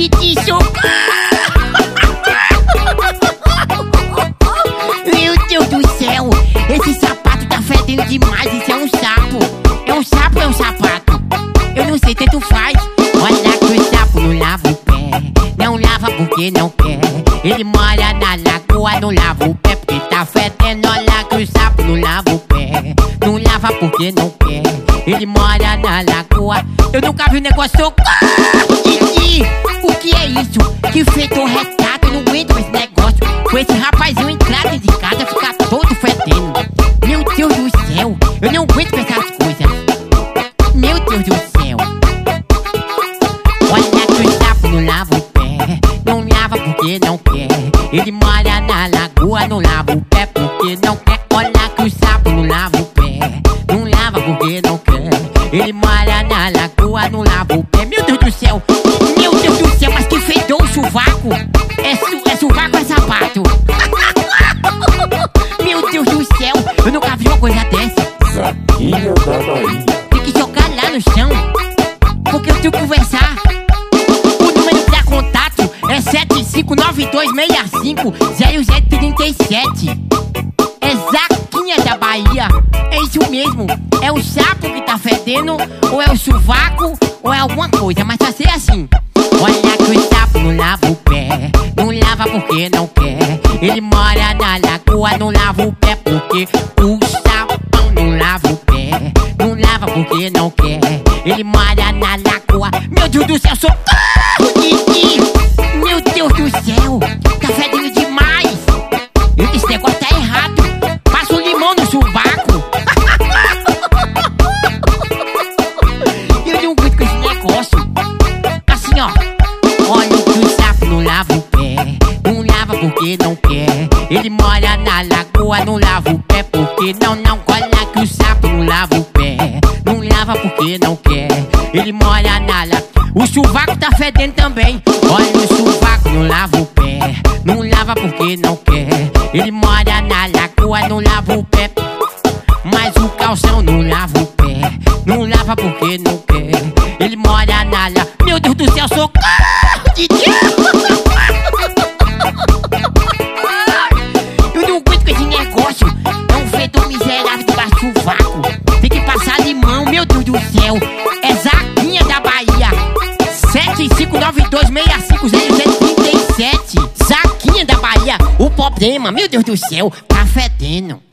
Didi, socorro! Meu Deus do céu, esse sapato tá fedendo demais. Isso é um sapo. É um sapo ou é um sapato? Eu não sei, tanto faz. Olha que o sapo não lava o pé. Não lava porque não quer. Ele mora na lagoa, não lava o pé porque tá fedendo. Olha que o sapo não lava o pé. Não lava porque não quer. Ele mora na lagoa. Eu nunca vi um negócio. Socorro, Didi! O que é isso? Que feito retrato. Eu não aguento esse negócio. Com esse rapazinho entrar dentro de casa, ficar todo fedendo. Meu Deus do céu, eu não aguento com essas coisas. Meu Deus do céu. Olha que o sapo não lava o pé. Não lava porque não quer. Ele mora na lagoa, não lava o pé porque não quer. Olha que o sapo não lava o pé. Não lava porque não quer. Ele mora na lagoa, não lava o pé. Meu Deus do céu. Meu Deus do céu, mas que fedou o sovaco. É sovaco ou é sapato? Meu Deus do céu, eu nunca vi uma coisa dessa. Zaquinha da Bahia. Tem que jogar lá no chão, porque eu tenho que conversar. O número pra contato é 7592650037. É Zaquinha da Bahia. É isso mesmo. É o sapo que tá fedendo, ou é o sovaco, ou é alguma coisa, mas vai ser assim. Olha que o sapo não lava o pé. Não lava porque não quer. Ele mora na lagoa, não lava o pé porque o sapão não lava o pé. Não lava porque não quer. Ele mora na lagoa. Meu Deus do céu, socorro, Didi! Meu Deus do céu, tá fedendo demais. Esse negócio tá errado. Passa o limão no sovaco. Eu não aguento com esse negócio. Assim, ó. Olha que o sapo não lava o pé. Não lava porque não quer. Ele mora na lagoa, não lava o pé porque não. Olha que o sapo não lava o pé. Não lava porque não quer. Ele mora na lagoa. O sovaco tá fedendo também. Olha o sovaco, não lava o pé. Não lava porque não quer. Ele mora na lagoa, não lava o pé. Mas o calção não lava o pé. Não lava porque não quer. Ele mora na lagoa. Meu Deus do céu, socorro, Didi! Eu não aguento com esse negócio. É um fedor miserável debaixo do sovaco. Tem que passar limão, meu Deus do céu. É Zaquinha da Bahia. 7592650037. Zaquinha da Bahia. O problema, meu Deus do céu, tá fedendo.